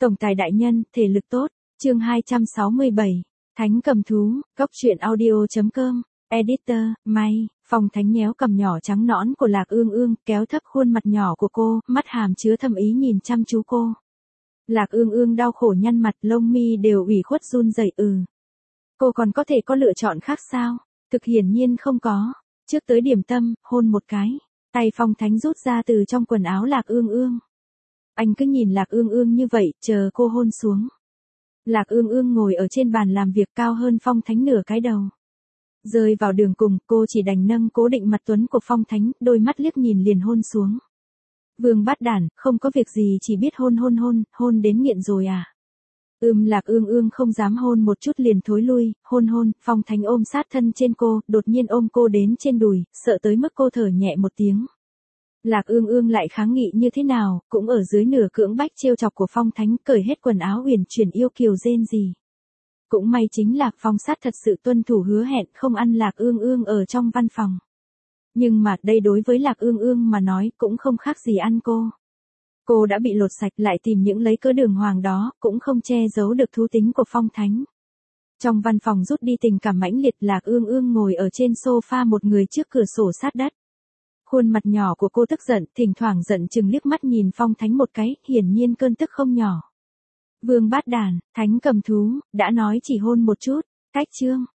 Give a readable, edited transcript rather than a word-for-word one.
Tổng tài đại nhân, thể lực tốt. Chương 267. Thánh cầm thú. Cốc truyện audio.com. Editor, May. Phong Thánh nhéo cầm nhỏ trắng nõn của Lạc Ương Ương, kéo thấp khuôn mặt nhỏ của cô, mắt hàm chứa thâm ý nhìn chăm chú cô. Lạc Ương Ương đau khổ nhăn mặt, lông mi đều ủy khuất run rẩy. Cô còn có thể có lựa chọn khác sao? Thực hiển nhiên không có. Trước tới điểm tâm, hôn một cái. Tay Phong Thánh rút ra từ trong quần áo Lạc Ương Ương. Anh cứ nhìn Lạc Ương Ương như vậy, chờ cô hôn xuống. Lạc Ương Ương ngồi ở trên bàn làm việc cao hơn Phong Thánh nửa cái đầu. Rơi vào đường cùng, cô chỉ đành nâng cố định mặt tuấn của Phong Thánh, đôi mắt liếc nhìn liền hôn xuống. Vương Bát Đản, không có việc gì, chỉ biết hôn đến nghiện rồi à? Lạc Ương Ương không dám hôn một chút liền thối lui, hôn, Phong Thánh ôm sát thân trên cô, đột nhiên ôm cô đến trên đùi, sợ tới mức cô thở nhẹ một tiếng. Lạc Ương Ương lại kháng nghị như thế nào, cũng ở dưới nửa cưỡng bách trêu chọc của Phong Thánh, cởi hết quần áo uyển chuyển yêu kiều rên rỉ. Cũng may chính là Phong Sát thật sự tuân thủ hứa hẹn không ăn Lạc Ương Ương ở trong văn phòng. Nhưng mà đây đối với Lạc Ương Ương mà nói cũng không khác gì ăn cô. Cô đã bị lột sạch lại tìm những lấy cớ đường hoàng đó, cũng không che giấu được thú tính của Phong Thánh. Trong văn phòng rút đi tình cảm mãnh liệt, Lạc Ương Ương ngồi ở trên sofa một người trước cửa sổ sát đất. Khuôn mặt nhỏ của cô tức giận, thỉnh thoảng giận chừng liếc mắt nhìn Phong Thánh một cái, hiển nhiên cơn tức không nhỏ. Vương Bát Đản, Thánh cầm thú, đã nói chỉ hôn một chút, cách chương.